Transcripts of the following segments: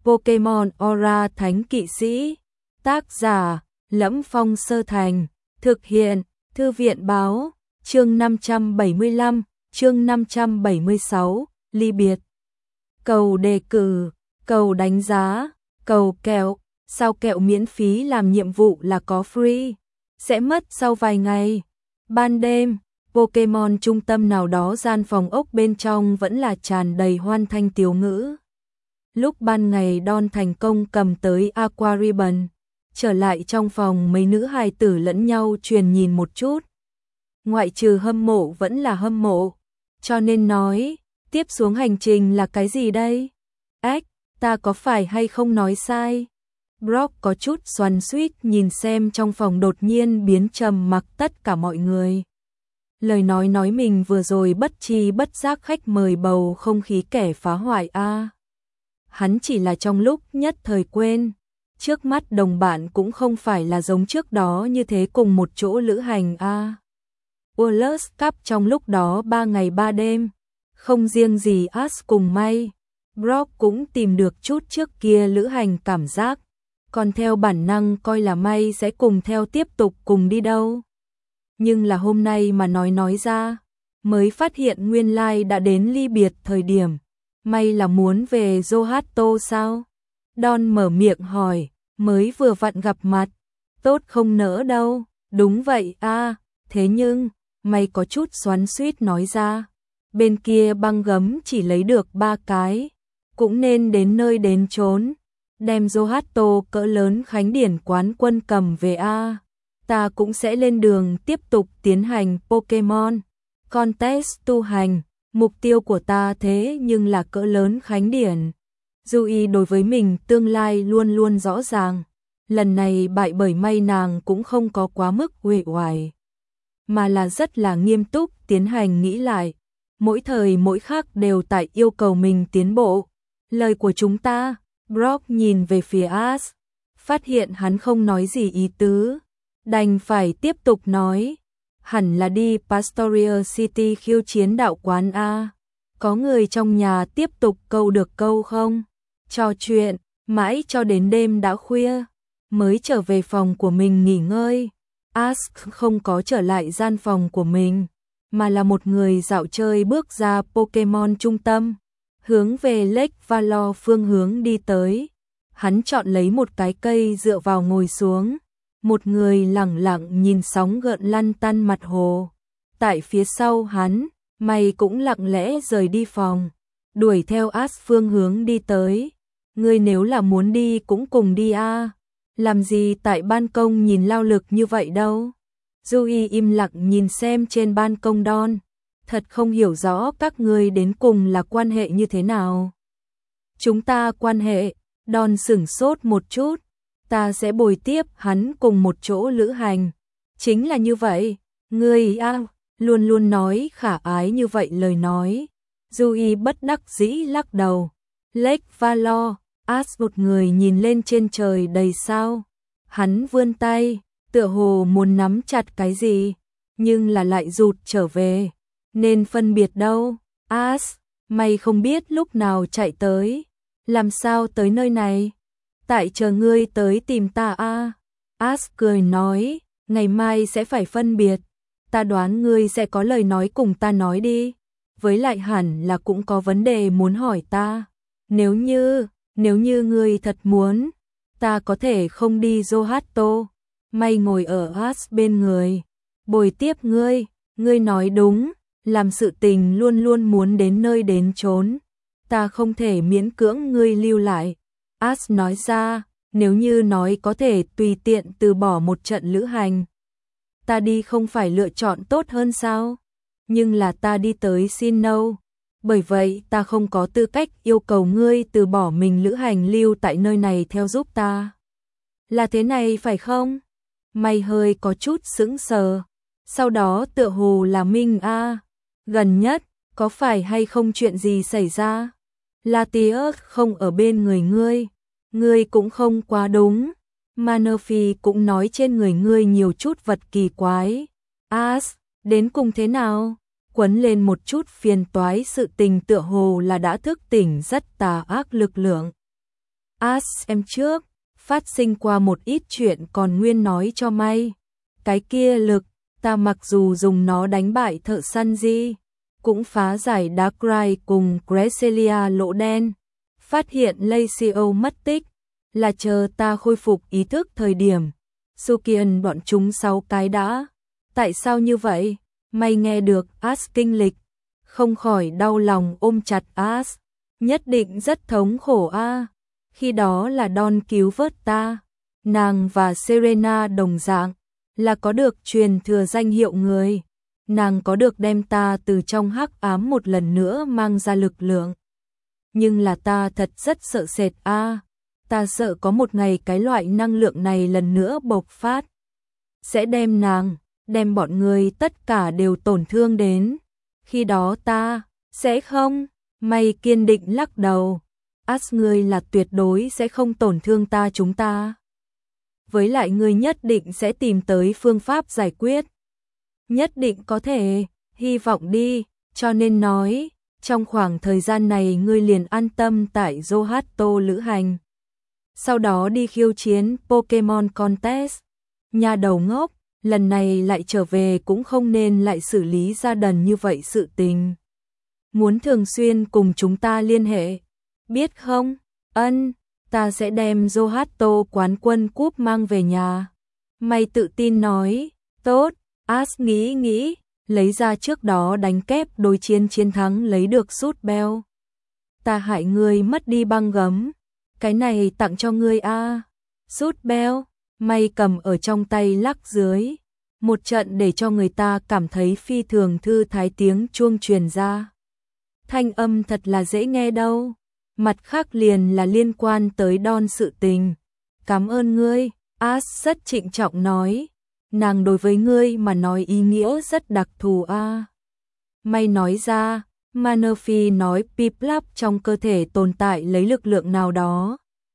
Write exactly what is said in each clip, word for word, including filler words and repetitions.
Pokemon Aura Thánh Kỵ Sĩ. Tác giả: Lẫm Phong Sơ Thành. Thực hiện: Thư viện báo. Chương năm trăm bảy mươi lăm, chương năm trăm bảy mươi sáu, ly biệt. Cầu đề cử, cầu đánh giá, cầu kẹo. Sao kẹo miễn phí làm nhiệm vụ là có free, sẽ mất sau vài ngày. Ban đêm, Pokemon trung tâm nào đó gian phòng ốc bên trong vẫn là tràn đầy hoan thanh tiếu ngữ. Lúc ban ngày Don thành công cầm tới Aqua Ribbon, trở lại trong phòng mấy nữ hài tử lẫn nhau truyền nhìn một chút. Ngoại trừ hâm mộ vẫn là hâm mộ, cho nên nói, tiếp xuống hành trình là cái gì đây? Ếch, ta có phải hay không nói sai? Brock có chút xoắn xuýt nhìn xem trong phòng đột nhiên biến trầm mặc tất cả mọi người. Lời nói nói mình vừa rồi bất tri bất giác khách mời bầu không khí kẻ phá hoại a. À. Hắn chỉ là trong lúc nhất thời quên, trước mắt đồng bạn cũng không phải là giống trước đó như thế cùng một chỗ lữ hành a. À. World Cup trong lúc đó ba ngày ba đêm, không riêng gì Ash cùng May, Brock cũng tìm được chút trước kia lữ hành cảm giác, còn theo bản năng coi là May sẽ cùng theo tiếp tục cùng đi đâu. Nhưng là hôm nay mà nói nói ra, mới phát hiện nguyên lai đã đến ly biệt thời điểm. May là muốn về Johto sao? Don mở miệng hỏi, mới vừa vặn gặp mặt, tốt không nỡ đâu. Đúng vậy a, à, thế nhưng, May có chút xoắn xuýt nói ra, bên kia băng gấm chỉ lấy được ba cái, cũng nên đến nơi đến chốn, đem Johto cỡ lớn khánh điển quán quân cầm về a. À. Ta cũng sẽ lên đường tiếp tục tiến hành Pokemon Contest tu hành, mục tiêu của ta thế nhưng là cỡ lớn khánh điển. Dù đối với mình tương lai luôn luôn rõ ràng, lần này bại bởi May nàng cũng không có quá mức uể oải, mà là rất là nghiêm túc tiến hành nghĩ lại, mỗi thời mỗi khắc đều tại yêu cầu mình tiến bộ. Lời của chúng ta, Brock nhìn về phía Ash, phát hiện hắn không nói gì ý tứ, đành phải tiếp tục nói, hẳn là đi Pastoria City khiêu chiến đạo quán a. Có người trong nhà tiếp tục câu được câu không? Trò chuyện, mãi cho đến đêm đã khuya, mới trở về phòng của mình nghỉ ngơi. Ash không có trở lại gian phòng của mình, mà là một người dạo chơi bước ra Pokemon trung tâm, hướng về Lake Valor phương hướng đi tới. Hắn chọn lấy một cái cây dựa vào ngồi xuống, một người lẳng lặng nhìn sóng gợn lăn tăn mặt hồ. Tại phía sau hắn, May cũng lặng lẽ rời đi phòng, đuổi theo Ash phương hướng đi tới. Ngươi nếu là muốn đi cũng cùng đi a, à. Làm gì tại ban công nhìn lao lực như vậy đâu. Yui im lặng nhìn xem trên ban công Don, thật không hiểu rõ các ngươi đến cùng là quan hệ như thế nào. Chúng ta quan hệ, Don sửng sốt một chút, ta sẽ bồi tiếp hắn cùng một chỗ lữ hành. Chính là như vậy, ngươi a, à, luôn luôn nói khả ái như vậy lời nói. Yui bất đắc dĩ lắc đầu. Lake Valor, Ash một người nhìn lên trên trời đầy sao. Hắn vươn tay, tựa hồ muốn nắm chặt cái gì, nhưng là lại rụt trở về. Nên phân biệt đâu, Ash, mày không biết lúc nào chạy tới. Làm sao tới nơi này? Tại chờ ngươi tới tìm ta a. À? Ash cười nói, ngày mai sẽ phải phân biệt. Ta đoán ngươi sẽ có lời nói cùng ta nói đi. Với lại hẳn là cũng có vấn đề muốn hỏi ta. Nếu như, nếu như ngươi thật muốn, ta có thể không đi Johto. May ngồi ở Ash bên người, bồi tiếp ngươi. Ngươi nói đúng, làm sự tình luôn luôn muốn đến nơi đến chốn. Ta không thể miễn cưỡng ngươi lưu lại. Ash nói ra, nếu như nói có thể tùy tiện từ bỏ một trận lữ hành, ta đi không phải lựa chọn tốt hơn sao? Nhưng là ta đi tới Sinnoh, bởi vậy ta không có tư cách yêu cầu ngươi từ bỏ mình lữ hành lưu tại nơi này theo giúp ta. Là thế này phải không? May hơi có chút sững sờ, sau đó tựa hồ là Minh a, à, gần nhất có phải hay không chuyện gì xảy ra? Latios không ở bên người ngươi, ngươi cũng không quá đúng. Manaphy cũng nói trên người ngươi nhiều chút vật kỳ quái. Ash, đến cùng thế nào? Quấn lên một chút phiền toái, sự tình tựa hồ là đã thức tỉnh rất tà ác lực lượng. As em trước, phát sinh qua một ít chuyện còn nguyên nói cho may. Cái kia lực, ta mặc dù dùng nó đánh bại thợ săn Di, cũng phá giải Darkrai cùng Cresselia lỗ đen. Phát hiện Lacio mất tích, là chờ ta khôi phục ý thức thời điểm. Sukian bọn chúng sáu cái đã. Tại sao như vậy? May nghe được As kinh lịch, không khỏi đau lòng ôm chặt As. Nhất định rất thống khổ a. À. Khi đó là Don cứu vớt ta. Nàng và Serena đồng dạng, là có được truyền thừa danh hiệu người. Nàng có được đem ta từ trong hắc ám một lần nữa mang ra lực lượng. Nhưng là ta thật rất sợ sệt a. À. Ta sợ có một ngày cái loại năng lượng này lần nữa bộc phát. Sẽ đem nàng, đem bọn người tất cả đều tổn thương đến. Khi đó ta, sẽ không, May kiên định lắc đầu. As ngươi là tuyệt đối sẽ không tổn thương ta chúng ta. Với lại ngươi nhất định sẽ tìm tới phương pháp giải quyết. Nhất định có thể, hy vọng đi, cho nên nói, trong khoảng thời gian này ngươi liền an tâm tại Johto lữ hành. Sau đó đi khiêu chiến Pokemon Contest. Nhà đầu ngốc, lần này lại trở về cũng không nên lại xử lý ra đần như vậy sự tình. Muốn thường xuyên cùng chúng ta liên hệ, biết không? Ân, ta sẽ đem Johto quán quân cúp mang về nhà. May tự tin nói, tốt, As nghĩ nghĩ, lấy ra trước đó đánh kép đối chiến chiến thắng lấy được sút beo. Ta hại ngươi mất đi băng gấm, cái này tặng cho ngươi a. Sút beo, May cầm ở trong tay lắc dưới, một trận để cho người ta cảm thấy phi thường thư thái tiếng chuông truyền ra. Thanh âm thật là dễ nghe đâu. Mặt khác liền là liên quan tới Don sự tình. Cảm ơn ngươi, As rất trịnh trọng nói. Nàng đối với ngươi mà nói ý nghĩa rất đặc thù a. À. May nói ra, Manaphy nói Piplup trong cơ thể tồn tại lấy lực lượng nào đó.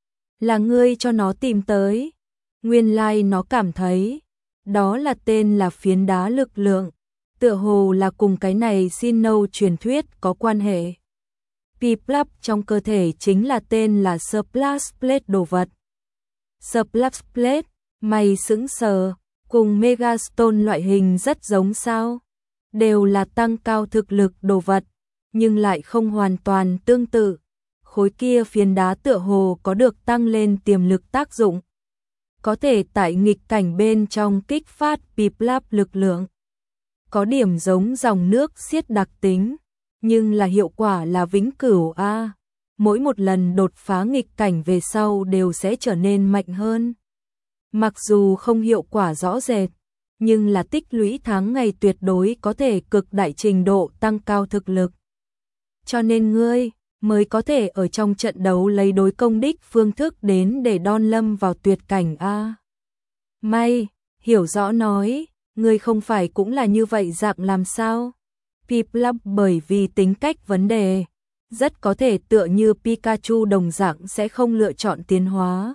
Là ngươi cho nó tìm tới. Nguyên lai nó cảm thấy, đó là tên là phiến đá lực lượng. Tựa hồ là cùng cái này Sinnoh truyền thuyết có quan hệ. Piplup trong cơ thể chính là tên là Splash Plate đồ vật. Splash Plate, May sững sờ, cùng Megastone loại hình rất giống sao? Đều là tăng cao thực lực đồ vật, nhưng lại không hoàn toàn tương tự. Khối kia phiến đá tựa hồ có được tăng lên tiềm lực tác dụng. Có thể tại nghịch cảnh bên trong kích phát Piplup lực lượng. Có điểm giống dòng nước xiết đặc tính, nhưng là hiệu quả là vĩnh cửu a. À. Mỗi một lần đột phá nghịch cảnh về sau đều sẽ trở nên mạnh hơn. Mặc dù không hiệu quả rõ rệt, nhưng là tích lũy tháng ngày tuyệt đối có thể cực đại trình độ tăng cao thực lực. Cho nên ngươi mới có thể ở trong trận đấu lấy đối công đích phương thức đến để Don lâm vào tuyệt cảnh a. À. May, hiểu rõ nói, ngươi không phải cũng là như vậy dạng làm sao? Piplup bởi vì tính cách vấn đề, rất có thể tựa như Pikachu đồng dạng sẽ không lựa chọn tiến hóa.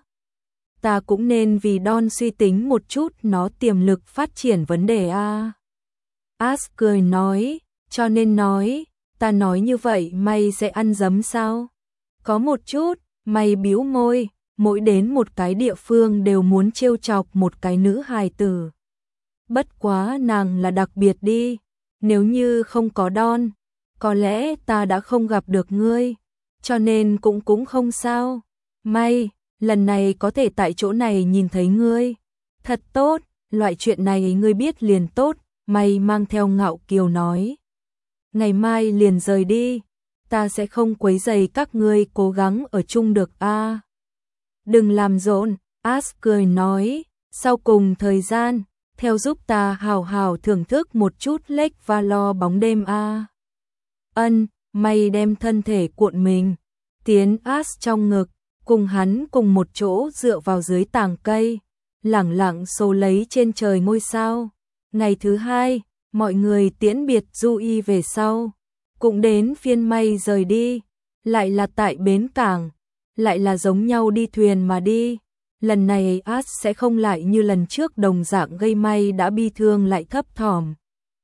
Ta cũng nên vì Don suy tính một chút nó tiềm lực phát triển vấn đề a. As cười nói, cho nên nói, ta nói như vậy May sẽ ăn dấm sao? Có một chút, May bĩu môi, mỗi đến một cái địa phương đều muốn trêu chọc một cái nữ hài tử. Bất quá nàng là đặc biệt đi, nếu như không có Don, có lẽ ta đã không gặp được ngươi, cho nên cũng cũng không sao. May, lần này có thể tại chỗ này nhìn thấy ngươi. Thật tốt, loại chuyện này ngươi biết liền tốt, May mang theo ngạo kiều nói. Ngày mai liền rời đi, ta sẽ không quấy rầy các ngươi cố gắng ở chung được a. À. Đừng làm rộn, As cười nói, sau cùng thời gian, theo giúp ta hào hào thưởng thức một chút Lake Valor bóng đêm a. À. Ân, May đem thân thể cuộn mình, tiến As trong ngực, cùng hắn cùng một chỗ dựa vào dưới tàng cây, lẳng lặng số lấy trên trời ngôi sao. Ngày thứ hai, mọi người tiễn biệt Du Y về sau, cũng đến phiên May rời đi, lại là tại bến cảng, lại là giống nhau đi thuyền mà đi. Lần này As sẽ không lại như lần trước đồng dạng gây May đã bi thương lại thấp thỏm.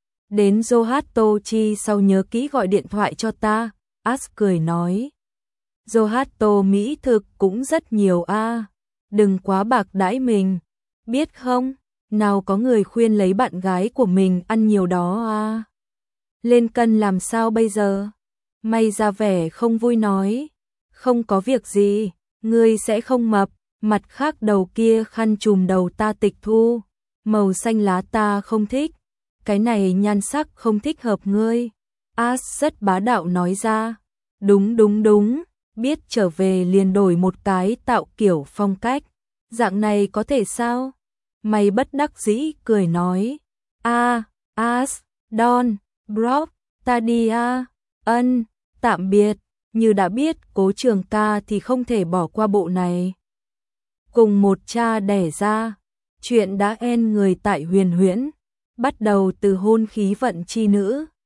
Đến Johto chi sau nhớ kỹ gọi điện thoại cho ta, As cười nói. Johato mỹ thực cũng rất nhiều a, đừng quá bạc đãi mình, biết không? Nào có người khuyên lấy bạn gái của mình ăn nhiều đó a. Lên cân làm sao bây giờ? May ra vẻ không vui nói, không có việc gì, ngươi sẽ không mập, mặt khác đầu kia khăn trùm đầu ta tịch thu, màu xanh lá ta không thích, cái này nhan sắc không thích hợp ngươi. As rất bá đạo nói ra, đúng đúng đúng, biết trở về liền đổi một cái tạo kiểu phong cách, dạng này có thể sao? Mày bất đắc dĩ cười nói, a, As, Don, Brock, ta đi a, ân, tạm biệt, như đã biết Cố Trường Ca thì không thể bỏ qua bộ này. Cùng một cha đẻ ra, chuyện đã end người tại Huyền Huyễn, bắt đầu từ hôn khí vận chi nữ.